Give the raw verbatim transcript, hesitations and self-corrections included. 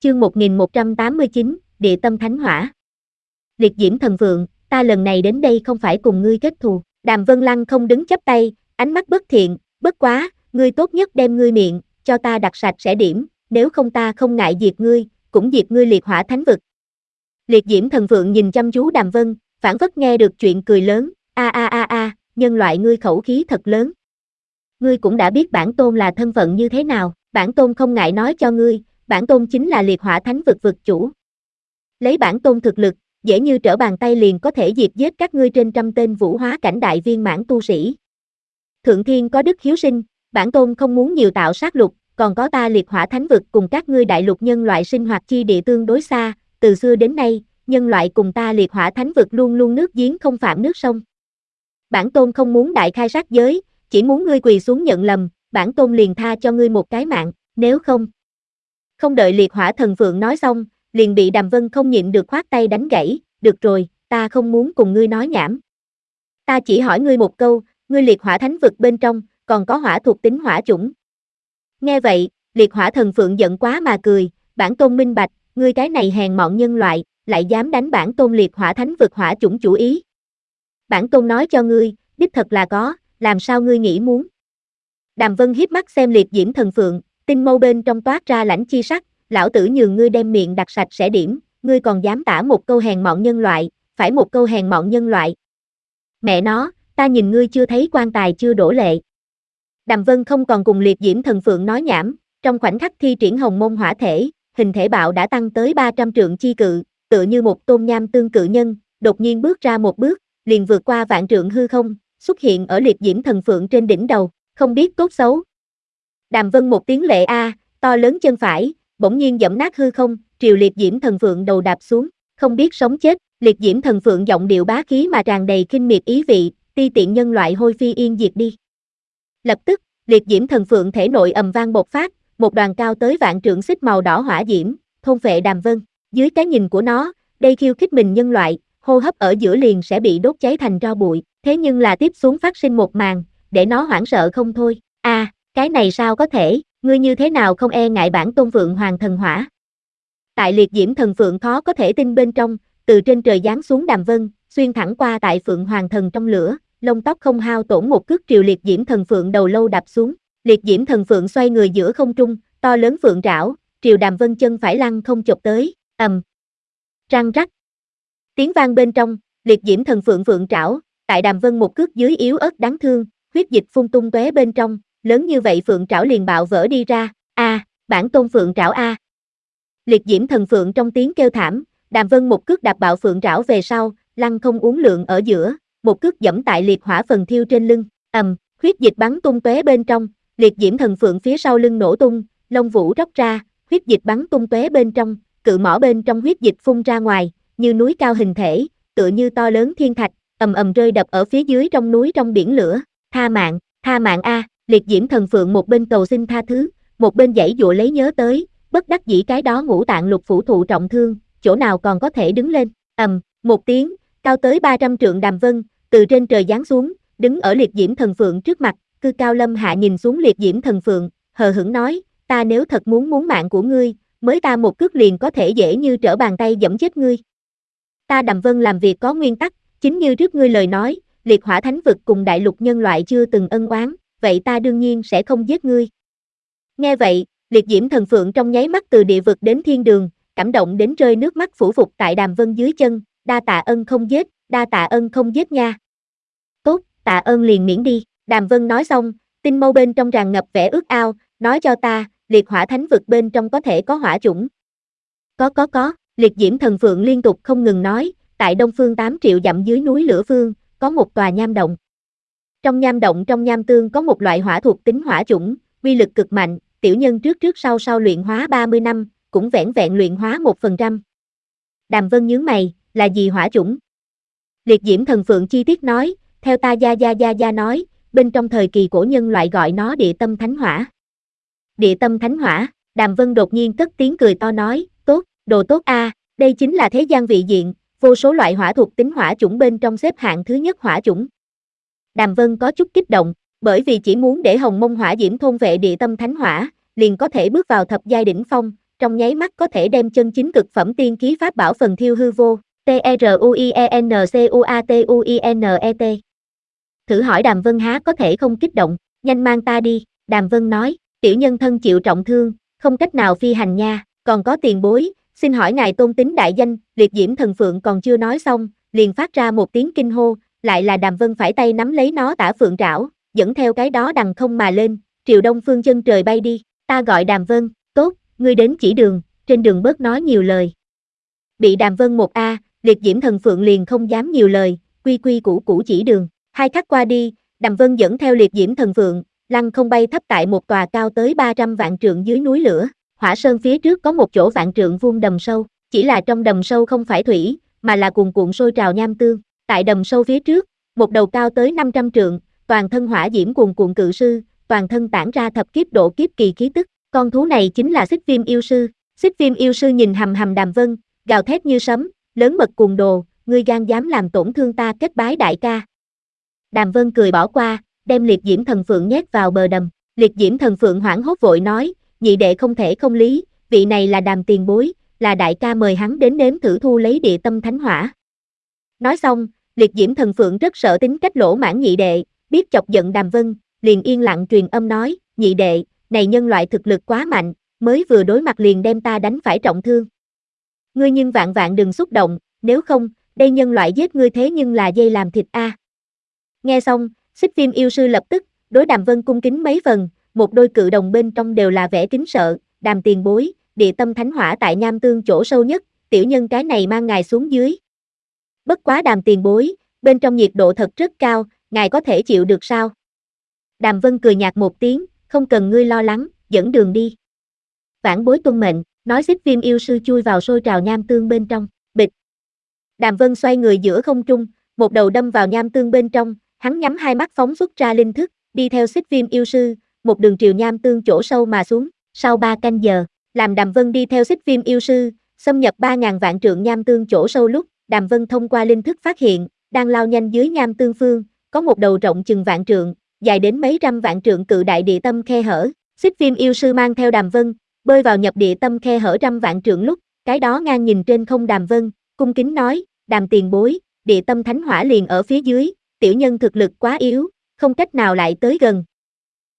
Chương một nghìn một trăm tám mươi chín, Địa tâm thánh hỏa. Liệt diễm thần vượng, ta lần này đến đây không phải cùng ngươi kết thù. Đàm Vân Lăng không đứng chắp tay, ánh mắt bất thiện, bất quá, ngươi tốt nhất đem ngươi miệng, cho ta đặt sạch sẽ điểm, nếu không ta không ngại diệt ngươi, cũng diệt ngươi liệt hỏa thánh vực. Liệt diễm thần vượng nhìn chăm chú Đàm Vân, phảng phất nghe được chuyện cười lớn, a a a a, nhân loại ngươi khẩu khí thật lớn. Ngươi cũng đã biết bản tôn là thân phận như thế nào, bản tôn không ngại nói cho ngươi, bản tôn chính là liệt hỏa thánh vực vực chủ. Lấy bản tôn thực lực, dễ như trở bàn tay liền có thể diệt giết các ngươi trên trăm tên vũ hóa cảnh đại viên mãn tu sĩ. Thượng thiên có đức hiếu sinh, bản tôn không muốn nhiều tạo sát lục, còn có ta liệt hỏa thánh vực cùng các ngươi đại lục nhân loại sinh hoạt chi địa tương đối xa, từ xưa đến nay, nhân loại cùng ta liệt hỏa thánh vực luôn luôn nước giếng không phạm nước sông. Bản tôn không muốn đại khai sát giới, chỉ muốn ngươi quỳ xuống nhận lầm, bản tôn liền tha cho ngươi một cái mạng, nếu không. Không đợi liệt hỏa thần phượng nói xong, liền bị Đàm Vân không nhịn được khoát tay đánh gãy, được rồi, ta không muốn cùng ngươi nói nhảm. Ta chỉ hỏi ngươi một câu, ngươi liệt hỏa thánh vực bên trong, còn có hỏa thuộc tính hỏa chủng. Nghe vậy, liệt hỏa thần phượng giận quá mà cười, bản tôn minh bạch, ngươi cái này hèn mọn nhân loại, lại dám đánh bản tôn liệt hỏa thánh vực hỏa chủng chủ ý. Bản tôn nói cho ngươi, đích thật là có, làm sao ngươi nghĩ muốn. Đàm Vân hiếp mắt xem liệt diễm thần phượng, tinh mâu bên trong toát ra lãnh chi sắc, lão tử nhường ngươi đem miệng đặt sạch sẽ điểm, ngươi còn dám tả một câu hèn mọn nhân loại, phải một câu hèn mọn nhân loại. Mẹ nó, ta nhìn ngươi chưa thấy quan tài chưa đổ lệ. Đàm Vân không còn cùng liệt diễm thần phượng nói nhảm, trong khoảnh khắc thi triển hồng môn hỏa thể, hình thể bạo đã tăng tới ba trăm trượng chi cự, tựa như một tôn nham tương cự nhân, đột nhiên bước ra một bước, liền vượt qua vạn trượng hư không, xuất hiện ở liệt diễm thần phượng trên đỉnh đầu, không biết tốt xấu. Đàm Vân một tiếng lệ a, to lớn chân phải, bỗng nhiên giẫm nát hư không, triều liệt diễm thần phượng đầu đạp xuống, không biết sống chết, liệt diễm thần phượng giọng điệu bá khí mà tràn đầy khinh miệt ý vị, ti tiện nhân loại hôi phi yên diệt đi. Lập tức, liệt diễm thần phượng thể nội ầm vang bộc phát, một đoàn cao tới vạn trượng xích màu đỏ hỏa diễm, thôn phệ Đàm Vân, dưới cái nhìn của nó, đây khiêu khích mình nhân loại, hô hấp ở giữa liền sẽ bị đốt cháy thành tro bụi, thế nhưng là tiếp xuống phát sinh một màn, để nó hoảng sợ không thôi, a, à, cái này sao có thể, ngươi như thế nào không e ngại bản tôn Phượng Hoàng thần hỏa. Tại liệt diễm thần phượng khó có thể tin bên trong, từ trên trời giáng xuống Đàm Vân, xuyên thẳng qua tại Phượng Hoàng thần trong lửa, lông tóc không hao tổn một cước triều liệt diễm thần phượng đầu lâu đạp xuống, liệt diễm thần phượng xoay người giữa không trung, to lớn phượng trảo, triều Đàm Vân chân phải lăn không chộp tới, ầm, răng rắc. Tiếng vang bên trong, liệt diễm thần phượng phượng trảo, tại Đàm Vân một cước dưới yếu ớt đáng thương, huyết dịch phun tung tóe bên trong, lớn như vậy phượng trảo liền bạo vỡ đi ra, a, à, bản tôn phượng trảo a. À. Liệt diễm thần phượng trong tiếng kêu thảm, Đàm Vân một cước đạp bạo phượng trảo về sau, lăn không uốn lượn ở giữa, một cước giẫm tại liệt hỏa phần thiêu trên lưng, ầm, huyết dịch bắn tung tóe bên trong, liệt diễm thần phượng phía sau lưng nổ tung, lông vũ róc ra, huyết dịch bắn tung tóe bên trong, cự mỏ bên trong huyết dịch phun ra ngoài, như núi cao hình thể, tựa như to lớn thiên thạch, ầm ầm rơi đập ở phía dưới trong núi trong biển lửa, tha mạng, tha mạng a, liệt diễm thần phượng một bên cầu xin tha thứ, một bên giãy dụa lấy nhớ tới, bất đắc dĩ cái đó ngũ tạng lục phủ thụ trọng thương, chỗ nào còn có thể đứng lên, ầm, một tiếng, cao tới ba trăm trượng Đàm Vân, từ trên trời giáng xuống, đứng ở liệt diễm thần phượng trước mặt, cư cao lâm hạ nhìn xuống liệt diễm thần phượng, hờ hững nói, ta nếu thật muốn muốn mạng của ngươi, mới ta một cước liền có thể dễ như trở bàn tay giẫm chết ngươi. Ta Đàm Vân làm việc có nguyên tắc, chính như trước ngươi lời nói, liệt hỏa thánh vực cùng đại lục nhân loại chưa từng ân oán, vậy ta đương nhiên sẽ không giết ngươi. Nghe vậy, liệt diễm thần phượng trong nháy mắt từ địa vực đến thiên đường, cảm động đến rơi nước mắt phủ phục tại Đàm Vân dưới chân, đa tạ ân không giết, đa tạ ân không giết nha. Tốt, tạ ơn liền miễn đi, Đàm Vân nói xong, tinh mâu bên trong tràn ngập vẻ ước ao, nói cho ta, liệt hỏa thánh vực bên trong có thể có hỏa chủng. Có có có, liệt diễm thần phượng liên tục không ngừng nói, tại đông phương tám triệu dặm dưới núi lửa phương, có một tòa nham động. Trong nham động trong nham tương có một loại hỏa thuộc tính hỏa chủng, uy lực cực mạnh, tiểu nhân trước trước sau sau luyện hóa ba mươi năm, cũng vẻn vẹn luyện hóa một phần trăm. Đàm Vân nhướng mày, là gì hỏa chủng? Liệt diễm thần phượng chi tiết nói, theo ta gia gia gia gia nói, bên trong thời kỳ cổ nhân loại gọi nó địa tâm thánh hỏa. Địa tâm thánh hỏa, Đàm Vân đột nhiên cất tiếng cười to nói, tốt, đồ tốt a, à, đây chính là thế gian vị diện, vô số loại hỏa thuộc tính hỏa chủng bên trong xếp hạng thứ nhất hỏa chủng. Đàm Vân có chút kích động, bởi vì chỉ muốn để hồng mông hỏa diễm thôn vệ địa tâm thánh hỏa, liền có thể bước vào thập giai đỉnh phong, trong nháy mắt có thể đem chân chính cực phẩm tiên khí pháp bảo phần thiêu hư vô. T R U I E N C U A T U I N E T. Thử hỏi Đàm Vân há có thể không kích động, nhanh mang ta đi, Đàm Vân nói, tiểu nhân thân chịu trọng thương, không cách nào phi hành nha, còn có tiền bối, xin hỏi ngài tôn tính đại danh, liệt diễm thần phượng còn chưa nói xong, liền phát ra một tiếng kinh hô, lại là Đàm Vân phải tay nắm lấy nó tả phượng trảo, dẫn theo cái đó đằng không mà lên, triều đông phương chân trời bay đi, ta gọi Đàm Vân, tốt, ngươi đến chỉ đường, trên đường bớt nói nhiều lời. Bị Đàm Vân một a, liệt diễm thần phượng liền không dám nhiều lời, quy quy củ củ chỉ đường, hai khắc qua đi, Đàm Vân dẫn theo liệt diễm thần phượng, lăng không bay thấp tại một tòa cao tới ba trăm vạn trượng dưới núi lửa, hỏa sơn phía trước có một chỗ vạn trượng vuông đầm sâu, chỉ là trong đầm sâu không phải thủy, mà là cuồn cuộn sôi trào nham tương, tại đầm sâu phía trước, một đầu cao tới năm trăm trượng, toàn thân hỏa diễm cuồn cuộn cự sư, toàn thân tản ra thập kiếp độ kiếp kỳ khí tức, con thú này chính là Xích Viêm yêu sư. Xích Viêm yêu sư nhìn hầm hầm Đàm Vân, gào thét như sấm, lớn mật cuồng đồ, ngươi gan dám làm tổn thương ta kết bái đại ca. Đàm Vân cười bỏ qua, đem liệt diễm thần phượng nhét vào bờ đầm, liệt diễm thần phượng hoảng hốt vội nói, nhị đệ không thể không lý, vị này là Đàm tiền bối, là đại ca mời hắn đến nếm thử thu lấy địa tâm thánh hỏa. Nói xong, liệt diễm thần phượng rất sợ tính cách lỗ mãn nhị đệ, biết chọc giận Đàm Vân, liền yên lặng truyền âm nói, nhị đệ, này nhân loại thực lực quá mạnh, mới vừa đối mặt liền đem ta đánh phải trọng thương. Ngươi nhưng vạn vạn đừng xúc động, nếu không, đây nhân loại giết ngươi thế nhưng là dây làm thịt a. À. Nghe xong, Xích Viêm yêu sư lập tức, đối Đàm Vân cung kính mấy phần, một đôi cự đồng bên trong đều là vẻ kính sợ, Đàm tiền bối, địa tâm thánh hỏa tại nham tương chỗ sâu nhất, tiểu nhân cái này mang ngài xuống dưới. Bất quá Đàm tiền bối, bên trong nhiệt độ thật rất cao, ngài có thể chịu được sao? Đàm Vân cười nhạt một tiếng, không cần ngươi lo lắng, dẫn đường đi. Vãn bối tuân mệnh, nói Xích Viêm yêu sư chui vào sôi trào nham tương bên trong, bịch. Đàm Vân xoay người giữa không trung, một đầu đâm vào nham tương bên trong, hắn nhắm hai mắt phóng xuất ra linh thức, đi theo Xích Viêm yêu sư, một đường triều nham tương chỗ sâu mà xuống, sau ba canh giờ, làm Đàm Vân đi theo Xích Viêm yêu sư, xâm nhập ba ngàn vạn trượng nham tương chỗ sâu lúc, Đàm Vân thông qua linh thức phát hiện, đang lao nhanh dưới nham tương phương, có một đầu rộng chừng vạn trượng, dài đến mấy trăm vạn trượng cự đại địa tâm khe hở, Xích Viêm yêu sư mang theo Đàm Vân, bơi vào nhập địa tâm khe hở trăm vạn trượng lúc, cái đó ngang nhìn trên không Đàm Vân, cung kính nói, Đàm tiền bối, địa tâm thánh hỏa liền ở phía dưới, tiểu nhân thực lực quá yếu, không cách nào lại tới gần,